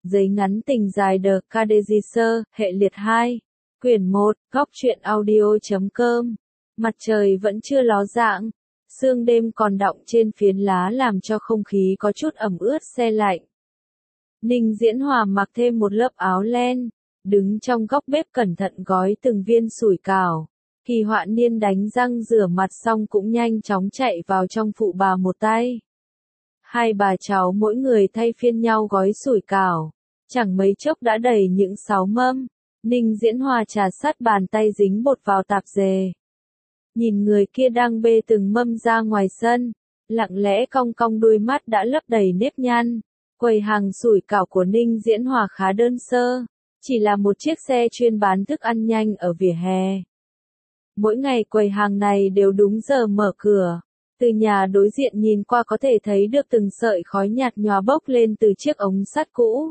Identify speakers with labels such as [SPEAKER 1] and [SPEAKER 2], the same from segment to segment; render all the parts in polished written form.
[SPEAKER 1] Giấy ngắn tình dài The Cadegisser, hệ liệt 2. Quyển 1, góc truyện audio.com. Mặt trời vẫn chưa ló dạng. Sương đêm còn đọng trên phiến lá làm cho không khí có chút ẩm ướt se lạnh. Ninh Diễn Hòa mặc thêm một lớp áo len, đứng trong góc bếp cẩn thận gói từng viên sủi cảo. Kỳ Họa Niên đánh răng rửa mặt xong cũng nhanh chóng chạy vào trong phụ bà một tay. Hai bà cháu mỗi người thay phiên nhau gói sủi cảo. Chẳng mấy chốc đã đầy những 6 mâm. Ninh Diễn Hòa trà sát bàn tay dính bột vào tạp dề. Nhìn người kia đang bê từng mâm ra ngoài sân, lặng lẽ cong cong đuôi mắt đã lấp đầy nếp nhăn. Quầy hàng sủi cảo của Ninh Diễn Hòa khá đơn sơ, chỉ là một chiếc xe chuyên bán thức ăn nhanh ở vỉa hè. Mỗi ngày quầy hàng này đều đúng giờ mở cửa. Từ nhà đối diện nhìn qua có thể thấy được từng sợi khói nhạt nhòa bốc lên từ chiếc ống sắt cũ.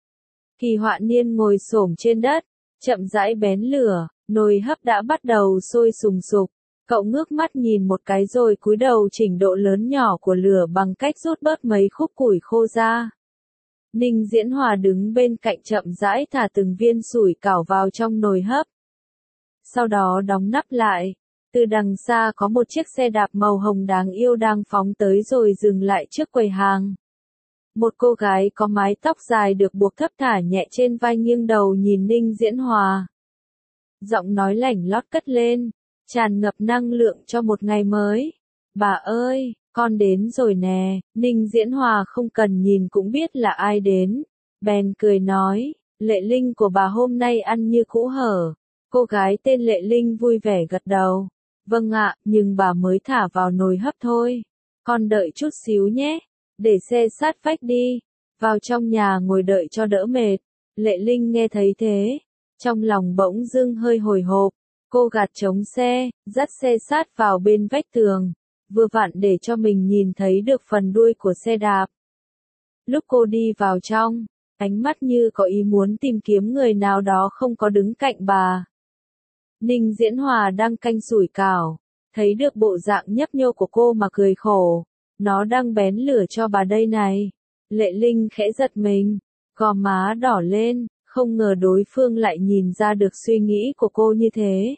[SPEAKER 1] Kỳ Họa Niên ngồi xổm trên đất, chậm rãi bén lửa, nồi hấp đã bắt đầu sôi sùng sục. Cậu ngước mắt nhìn một cái rồi cúi đầu chỉnh độ lớn nhỏ của lửa bằng cách rút bớt mấy khúc củi khô ra. Ninh Diễn Hòa đứng bên cạnh chậm rãi thả từng viên sủi cảo vào trong nồi hấp. Sau đó đóng nắp lại. Từ đằng xa có một chiếc xe đạp màu hồng đáng yêu đang phóng tới rồi dừng lại trước quầy hàng. Một cô gái có mái tóc dài được buộc thấp thả nhẹ trên vai nghiêng đầu nhìn Ninh Diễn Hòa. Giọng nói lảnh lót cất lên, tràn ngập năng lượng cho một ngày mới. Bà ơi, con đến rồi nè. Ninh Diễn Hòa không cần nhìn cũng biết là ai đến. Bèn cười nói, Lệ Linh của bà hôm nay ăn như cũ hở. Cô gái tên Lệ Linh vui vẻ gật đầu. Vâng ạ, nhưng bà mới thả vào nồi hấp thôi. Con đợi chút xíu nhé. Để xe sát vách đi. Vào trong nhà ngồi đợi cho đỡ mệt. Lệ Linh nghe thấy thế. Trong lòng bỗng dưng hơi hồi hộp. Cô gạt trống xe, dắt xe sát vào bên vách tường. Vừa vặn để cho mình nhìn thấy được phần đuôi của xe đạp. Lúc cô đi vào trong, ánh mắt như có ý muốn tìm kiếm người nào đó không có đứng cạnh bà. Ninh Diễn Hòa đang canh sủi cảo, thấy được bộ dạng nhấp nhô của cô mà cười khổ. Nó đang bén lửa cho bà đây này. Lệ Linh khẽ giật mình, gò má đỏ lên, không ngờ đối phương lại nhìn ra được suy nghĩ của cô như thế.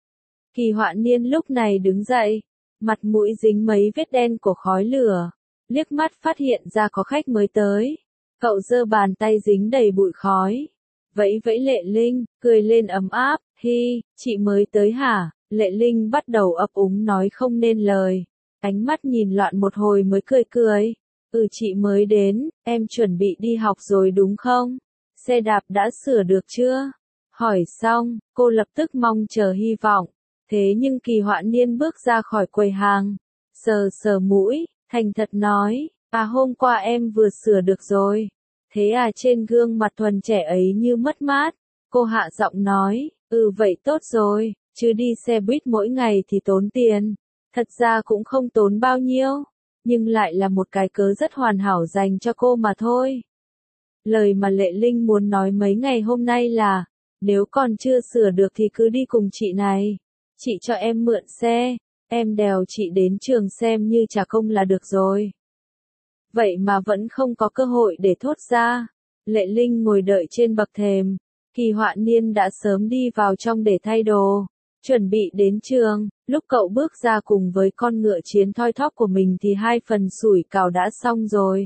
[SPEAKER 1] Kỳ Họa Niên lúc này đứng dậy, mặt mũi dính mấy vết đen của khói lửa, liếc mắt phát hiện ra có khách mới tới. Cậu giơ bàn tay dính đầy bụi khói, vẫy vẫy Lệ Linh, cười lên ấm áp, hi, chị mới tới hả? Lệ Linh bắt đầu ấp úng nói không nên lời, ánh mắt nhìn loạn một hồi mới cười cười. Chị mới đến, em chuẩn bị đi học rồi đúng không? Xe đạp đã sửa được chưa? Hỏi xong, cô lập tức mong chờ hy vọng. Thế nhưng Kỳ Họa Niên bước ra khỏi quầy hàng, sờ sờ mũi, thành thật nói, hôm qua em vừa sửa được rồi. Thế trên gương mặt thuần trẻ ấy như mất mát. Cô hạ giọng nói, vậy tốt rồi, chứ đi xe buýt mỗi ngày thì tốn tiền. Thật ra cũng không tốn bao nhiêu, nhưng lại là một cái cớ rất hoàn hảo dành cho cô mà thôi. Lời mà Lệ Linh muốn nói mấy ngày hôm nay là, nếu còn chưa sửa được thì cứ đi cùng chị này. Chị cho em mượn xe, em đèo chị đến trường xem như trả công là được rồi. Vậy mà vẫn không có cơ hội để thốt ra. Lệ Linh ngồi đợi trên bậc thềm. Kỳ Họa Niên đã sớm đi vào trong để thay đồ, chuẩn bị đến trường. Lúc cậu bước ra cùng với con ngựa chiến thoi thóp của mình thì 2 phần sủi cảo đã xong rồi.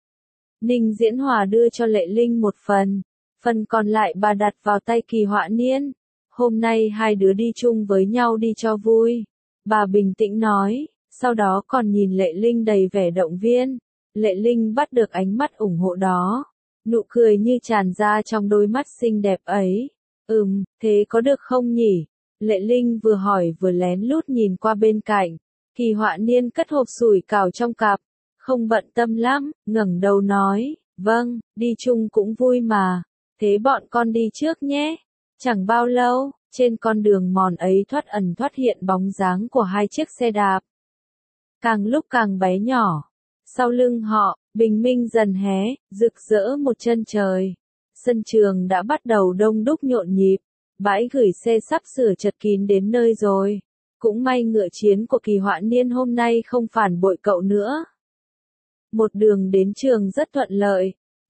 [SPEAKER 1] Ninh Diễn Hòa đưa cho Lệ Linh một phần còn lại bà đặt vào tay Kỳ Họa Niên. Hôm nay hai đứa đi chung với nhau đi cho vui. Bà bình tĩnh nói, sau đó còn nhìn Lệ Linh đầy vẻ động viên. Lệ Linh bắt được ánh mắt ủng hộ đó. Nụ cười như tràn ra trong đôi mắt xinh đẹp ấy. Thế có được không nhỉ? Lệ Linh vừa hỏi vừa lén lút nhìn qua bên cạnh. Kỳ Họa Niên cất hộp sủi cảo trong cặp. Không bận tâm lắm, ngẩng đầu nói, vâng, đi chung cũng vui mà. Thế bọn con đi trước nhé. Chẳng bao lâu, trên con đường mòn ấy thoát ẩn thoát hiện bóng dáng của 2 chiếc xe đạp. Càng lúc càng bé nhỏ. Sau lưng họ, bình minh dần hé, rực rỡ một chân trời. Sân trường đã bắt đầu đông đúc nhộn nhịp. Bãi gửi xe sắp sửa chật kín đến nơi rồi. Cũng may ngựa chiến của Kỳ Họa Niên hôm nay không phản bội cậu nữa. Một đường đến trường rất thuận lợi.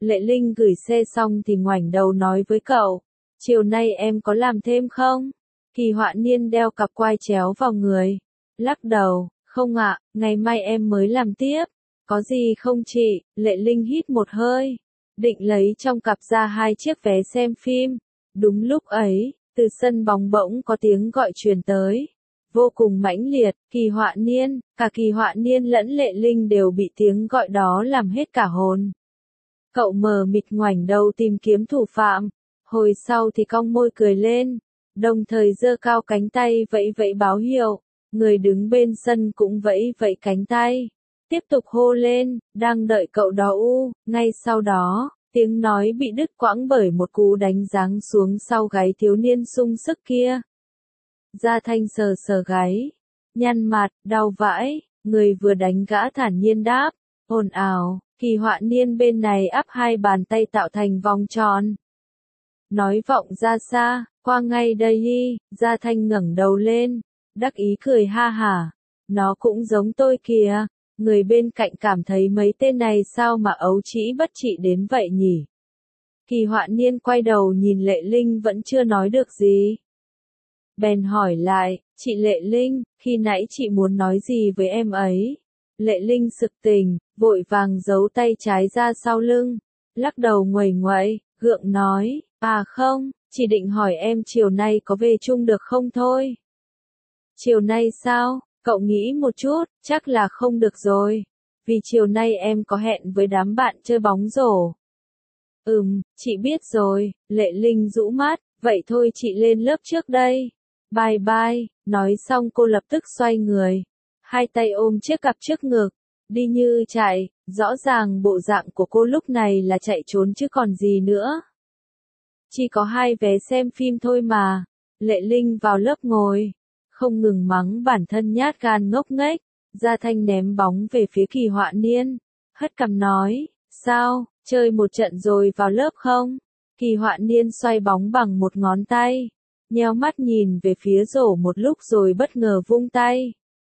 [SPEAKER 1] Lệ Linh gửi xe xong thì ngoảnh đầu nói với cậu, chiều nay em có làm thêm không? Kỳ Họa Niên đeo cặp quai chéo vào người, lắc đầu, không ạ, ngày mai em mới làm tiếp. Có gì không chị? Lệ Linh hít một hơi, định lấy trong cặp ra 2 chiếc vé xem phim. Đúng lúc ấy, từ sân bóng bỗng có tiếng gọi truyền tới, vô cùng mãnh liệt. Kỳ Họa Niên, cả Kỳ Họa Niên lẫn Lệ Linh đều bị tiếng gọi đó làm hết cả hồn. Cậu mờ mịt ngoảnh đầu tìm kiếm thủ phạm, hồi sau thì cong môi cười lên, đồng thời giơ cao cánh tay vẫy vẫy báo hiệu, người đứng bên sân cũng vẫy vẫy cánh tay, tiếp tục hô lên, đang đợi cậu đó u. Ngay sau đó, tiếng nói bị đứt quãng bởi một cú đánh giáng xuống sau gáy thiếu niên sung sức kia. Gia Thanh sờ sờ gáy, nhăn mặt, đau vãi, người vừa đánh gã thản nhiên đáp, ồn ào. Kỳ Họa Niên bên này áp 2 bàn tay tạo thành vòng tròn. Nói vọng ra xa, qua ngay đây đi. Gia Thanh ngẩng đầu lên, đắc ý cười ha hả. Nó cũng giống tôi kìa. Người bên cạnh cảm thấy mấy tên này sao mà ấu trĩ bất trị đến vậy nhỉ? Kỳ Họa Niên quay đầu nhìn Lệ Linh vẫn chưa nói được gì. Bèn hỏi lại, chị Lệ Linh, khi nãy chị muốn nói gì với em ấy? Lệ Linh sực tỉnh, vội vàng giấu tay trái ra sau lưng, lắc đầu nguầy nguậy, gượng nói, à không, chỉ định hỏi em chiều nay có về chung được không thôi. Chiều nay sao? Cậu nghĩ một chút, chắc là không được rồi, vì chiều nay em có hẹn với đám bạn chơi bóng rổ. Chị biết rồi. Lệ Linh rũ mắt, vậy thôi chị lên lớp trước đây. Bye bye. Nói xong cô lập tức xoay người, hai tay ôm chiếc cặp trước ngực, đi như chạy. Rõ ràng bộ dạng của cô lúc này là chạy trốn chứ còn gì nữa. Chỉ có 2 vé xem phim thôi mà. Lệ Linh vào lớp ngồi, không ngừng mắng bản thân nhát gan ngốc nghếch. Gia Thanh ném bóng về phía Kỳ Họa Niên, hất cằm nói, sao, chơi một trận rồi vào lớp không? Kỳ Họa Niên xoay bóng bằng một ngón tay, nheo mắt nhìn về phía rổ một lúc rồi bất ngờ vung tay.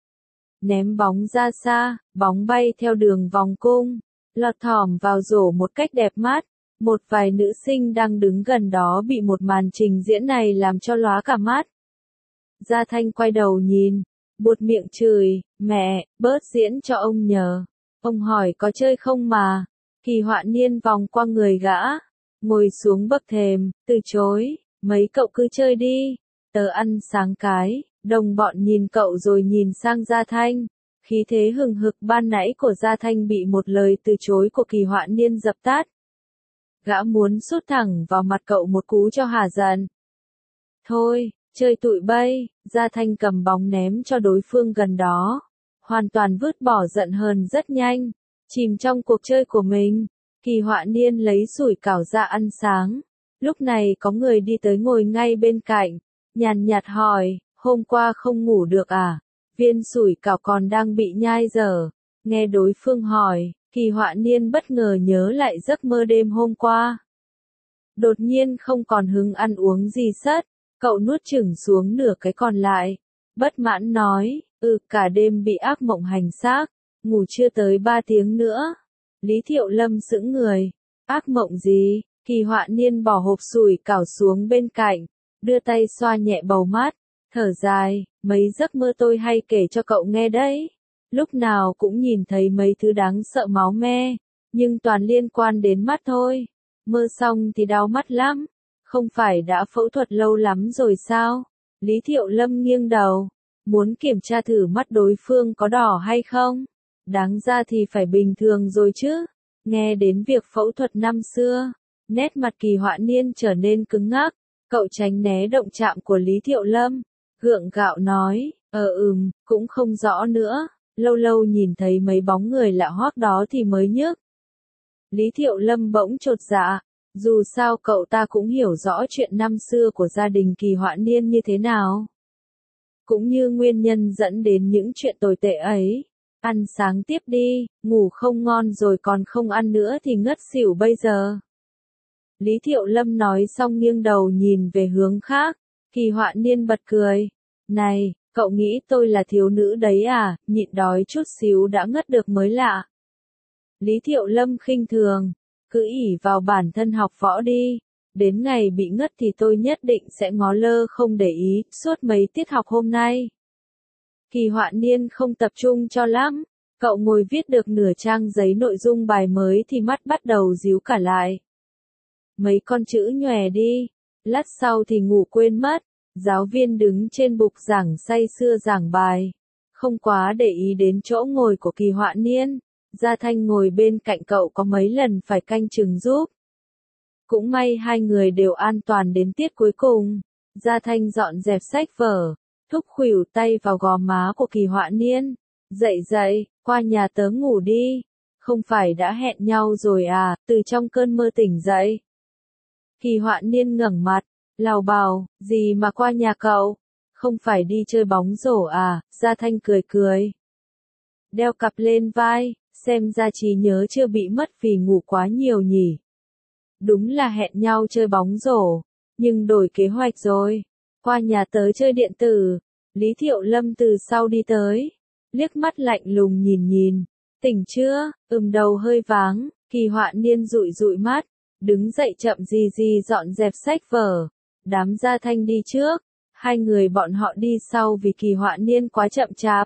[SPEAKER 1] Ném bóng ra xa, bóng bay theo đường vòng cung, lọt thỏm vào rổ một cách đẹp mắt. Một vài nữ sinh đang đứng gần đó bị một màn trình diễn này làm cho lóa cả mắt. Gia Thanh quay đầu nhìn, buột miệng chửi, mẹ, bớt diễn cho ông nhờ. Ông hỏi có chơi không mà. Kỳ Họa Niên vòng qua người gã, ngồi xuống bậc thềm, từ chối, mấy cậu cứ chơi đi, tớ ăn sáng cái. Đồng bọn nhìn cậu rồi nhìn sang Gia Thanh, khí thế hừng hực ban nãy của Gia Thanh bị một lời từ chối của Kỳ Họa Niên dập tắt. Gã muốn sút thẳng vào mặt cậu một cú cho hả giận. Thôi, chơi tụi bay. Gia Thanh cầm bóng ném cho đối phương gần đó, hoàn toàn vứt bỏ giận hờn rất nhanh, chìm trong cuộc chơi của mình. Kỳ Họa Niên lấy sủi cảo ra ăn sáng. Lúc này có người đi tới ngồi ngay bên cạnh, nhàn nhạt hỏi, hôm qua không ngủ được à? Viên sủi cảo còn đang bị nhai dở. Nghe đối phương hỏi, Kỳ Họa Niên bất ngờ nhớ lại giấc mơ đêm hôm qua. Đột nhiên không còn hứng ăn uống gì sất, cậu nuốt chửng xuống nửa cái còn lại. Bất mãn nói, cả đêm bị ác mộng hành xác, ngủ chưa tới 3 tiếng nữa. Lý Thiệu Lâm sững người, ác mộng gì? Kỳ Họa Niên bỏ hộp sủi cảo xuống bên cạnh, đưa tay xoa nhẹ bầu mắt, thở dài, mấy giấc mơ tôi hay kể cho cậu nghe đấy. Lúc nào cũng nhìn thấy mấy thứ đáng sợ máu me, nhưng toàn liên quan đến mắt thôi. Mơ xong thì đau mắt lắm, không phải đã phẫu thuật lâu lắm rồi sao? Lý Thiệu Lâm nghiêng đầu, muốn kiểm tra thử mắt đối phương có đỏ hay không. Đáng ra thì phải bình thường rồi chứ. Nghe đến việc phẫu thuật năm xưa, nét mặt Kỳ Họa Niên trở nên cứng ngắc, cậu tránh né động chạm của Lý Thiệu Lâm, gượng gạo nói, cũng không rõ nữa, lâu lâu nhìn thấy mấy bóng người lạ hoắc đó thì mới nhức. Lý Thiệu Lâm bỗng chột dạ, dù sao cậu ta cũng hiểu rõ chuyện năm xưa của gia đình Kỳ Họa Niên như thế nào, cũng như nguyên nhân dẫn đến những chuyện tồi tệ ấy. Ăn sáng tiếp đi, ngủ không ngon rồi còn không ăn nữa thì ngất xỉu bây giờ. Lý Thiệu Lâm nói xong nghiêng đầu nhìn về hướng khác. Kỳ Họa Niên bật cười. Này, cậu nghĩ tôi là thiếu nữ đấy à, nhịn đói chút xíu đã ngất được mới lạ. Lý Thiệu Lâm khinh thường, cứ ỷ vào bản thân học võ đi. Đến ngày bị ngất thì tôi nhất định sẽ ngó lơ không để ý, suốt mấy tiết học hôm nay. Kỳ Họa Niên không tập trung cho lắm, cậu ngồi viết được nửa trang giấy nội dung bài mới thì mắt bắt đầu díu cả lại. Mấy con chữ nhòe đi, lát sau thì ngủ quên mất, giáo viên đứng trên bục giảng say sưa giảng bài, không quá để ý đến chỗ ngồi của Kỳ Họa Niên. Gia Thanh ngồi bên cạnh cậu có mấy lần phải canh chừng giúp. Cũng may hai người đều an toàn đến tiết cuối cùng. Gia Thanh dọn dẹp sách vở, thúc khuỷu tay vào gò má của Kỳ Họa Niên. Dậy dậy, qua nhà tớ ngủ đi. Không phải đã hẹn nhau rồi à, từ trong cơn mơ tỉnh dậy. Kỳ Họa Niên ngẩng mặt, lào bào, gì mà qua nhà cậu? Không phải đi chơi bóng rổ à? Gia Thanh cười cười. Đeo cặp lên vai, xem ra trí nhớ chưa bị mất vì ngủ quá nhiều nhỉ. Đúng là hẹn nhau chơi bóng rổ, nhưng đổi kế hoạch rồi. Qua nhà tớ chơi điện tử. Lý Thiệu Lâm từ sau đi tới, liếc mắt lạnh lùng nhìn. Tỉnh chưa? Đầu hơi váng. Kỳ Họa Niên dụi dụi mắt, đứng dậy chậm gì dọn dẹp sách vở. Đám Gia Thanh đi trước, hai người bọn họ đi sau vì Kỳ Họa Niên quá chậm chạp.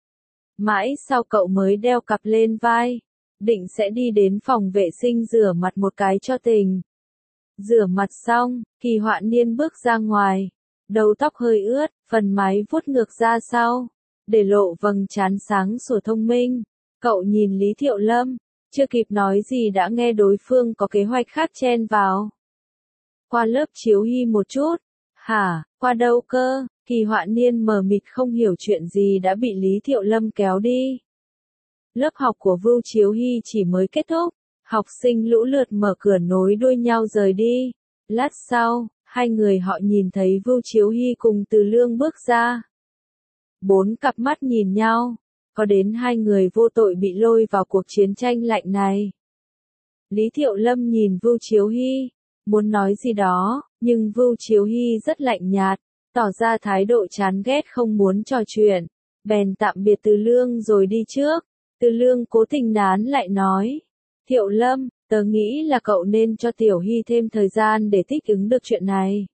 [SPEAKER 1] Mãi sau cậu mới đeo cặp lên vai, định sẽ đi đến phòng vệ sinh rửa mặt một cái cho tỉnh. Rửa mặt xong, Kỳ Họa Niên bước ra ngoài, đầu tóc hơi ướt, phần mái vuốt ngược ra sau, để lộ vầng trán sáng sủa thông minh. Cậu nhìn Lý Thiệu Lâm, chưa kịp nói gì đã nghe đối phương có kế hoạch khác chen vào. Qua lớp chiếu hy một chút. Hả, qua đâu cơ? Kỳ Họa Niên mờ mịt không hiểu chuyện gì đã bị Lý Thiệu Lâm kéo đi. Lớp học của Vưu Chiếu Hy chỉ mới kết thúc, học sinh lũ lượt mở cửa nối đuôi nhau rời đi. Lát sau, hai người họ nhìn thấy Vưu Chiếu Hy cùng Từ Lương bước ra. Bốn cặp mắt nhìn nhau, có đến hai người vô tội bị lôi vào cuộc chiến tranh lạnh này. Lý Thiệu Lâm nhìn Vưu Chiếu Hy, muốn nói gì đó, nhưng Vưu Chiếu Hy rất lạnh nhạt, tỏ ra thái độ chán ghét không muốn trò chuyện, bèn tạm biệt Từ Lương rồi đi trước. Từ Lương cố tình nán lại nói, Thiệu Lâm, tớ nghĩ là cậu nên cho Tiểu Hy thêm thời gian để thích ứng được chuyện này.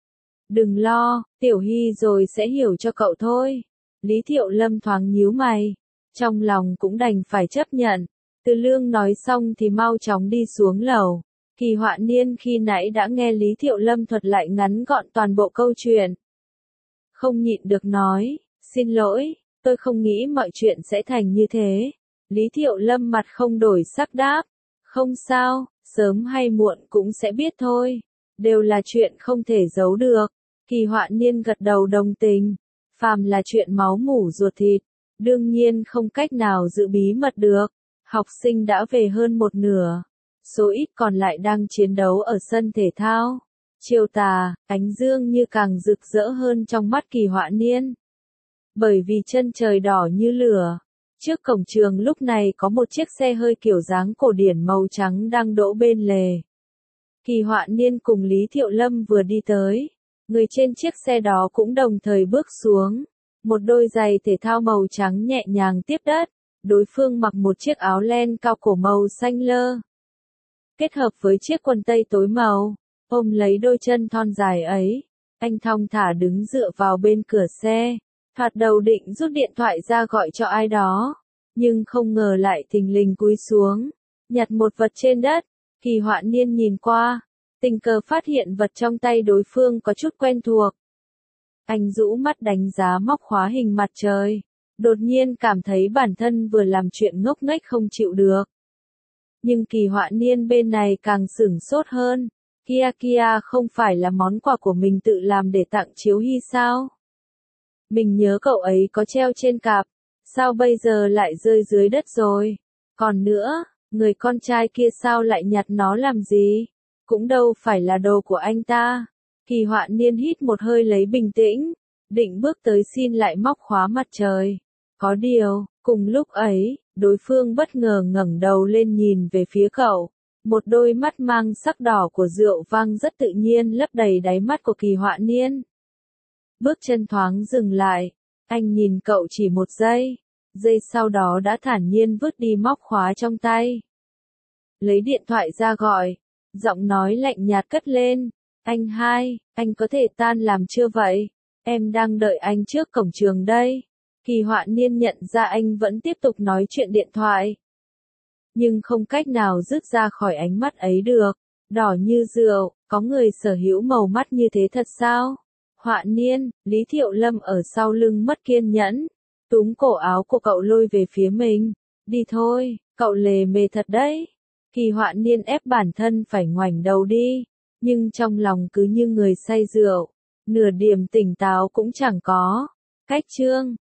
[SPEAKER 1] Đừng lo, Tiểu Hy rồi sẽ hiểu cho cậu thôi. Lý Thiệu Lâm thoáng nhíu mày, trong lòng cũng đành phải chấp nhận. Từ Lương nói xong thì mau chóng đi xuống lầu. Kỳ Họa Niên khi nãy đã nghe Lý Thiệu Lâm thuật lại ngắn gọn toàn bộ câu chuyện. Không nhịn được nói, xin lỗi, tôi không nghĩ mọi chuyện sẽ thành như thế. Lý Thiệu Lâm mặt không đổi sắc đáp, không sao, sớm hay muộn cũng sẽ biết thôi. Đều là chuyện không thể giấu được. Kỳ Họa Niên gật đầu đồng tình. Phàm là chuyện máu mủ ruột thịt, đương nhiên không cách nào giữ bí mật được. Học sinh đã về hơn một nửa. Số ít còn lại đang chiến đấu ở sân thể thao. Chiều tà, ánh dương như càng rực rỡ hơn trong mắt Kỳ Họa Niên. Bởi vì chân trời đỏ như lửa. Trước cổng trường lúc này có một chiếc xe hơi kiểu dáng cổ điển màu trắng đang đỗ bên lề. Kỳ Họa Niên cùng Lý Thiệu Lâm vừa đi tới. Người trên chiếc xe đó cũng đồng thời bước xuống. Một đôi giày thể thao màu trắng nhẹ nhàng tiếp đất. Đối phương mặc một chiếc áo len cao cổ màu xanh lơ. Kết hợp với chiếc quần tây tối màu, ôm lấy đôi chân thon dài ấy. Anh thong thả đứng dựa vào bên cửa xe. Thoạt đầu định rút điện thoại ra gọi cho ai đó. Nhưng không ngờ lại thình lình cúi xuống. Nhặt một vật trên đất. Kỳ Họa Niên nhìn qua. Tình cờ phát hiện vật trong tay đối phương có chút quen thuộc. Anh rũ mắt đánh giá móc khóa hình mặt trời. Đột nhiên cảm thấy bản thân vừa làm chuyện ngốc nghếch không chịu được. Nhưng Kỳ Họa Niên bên này càng sửng sốt hơn. Kia không phải là món quà của mình tự làm để tặng Chiếu Hy sao? Mình nhớ cậu ấy có treo trên cặp. Sao bây giờ lại rơi dưới đất rồi? Còn nữa, người con trai kia sao lại nhặt nó làm gì? Cũng đâu phải là đồ của anh ta. Kỳ Họa Niên hít một hơi lấy bình tĩnh. Định bước tới xin lại móc khóa mặt trời. Có điều, cùng lúc ấy, đối phương bất ngờ ngẩng đầu lên nhìn về phía cậu. Một đôi mắt mang sắc đỏ của rượu vang rất tự nhiên lấp đầy đáy mắt của Kỳ Họa Niên. Bước chân thoáng dừng lại. Anh nhìn cậu chỉ một giây. Giây sau đó đã thản nhiên vứt đi móc khóa trong tay. lấy điện thoại ra gọi. Giọng nói lạnh nhạt cất lên. Anh hai, anh có thể tan làm chưa vậy? Em đang đợi anh trước cổng trường đây. Kỳ Họa Niên nhận ra anh vẫn tiếp tục nói chuyện điện thoại. Nhưng không cách nào dứt ra khỏi ánh mắt ấy được. Đỏ như rượu, có người sở hữu màu mắt như thế thật sao? Họa Niên, Lý Thiệu Lâm ở sau lưng mất kiên nhẫn. Túm cổ áo của cậu lôi về phía mình. Đi thôi, cậu lề mề thật đấy. Kỳ Họa Niên ép bản thân phải ngoảnh đầu đi. Nhưng trong lòng cứ như người say rượu. Nửa điểm tỉnh táo cũng chẳng có. Cách chương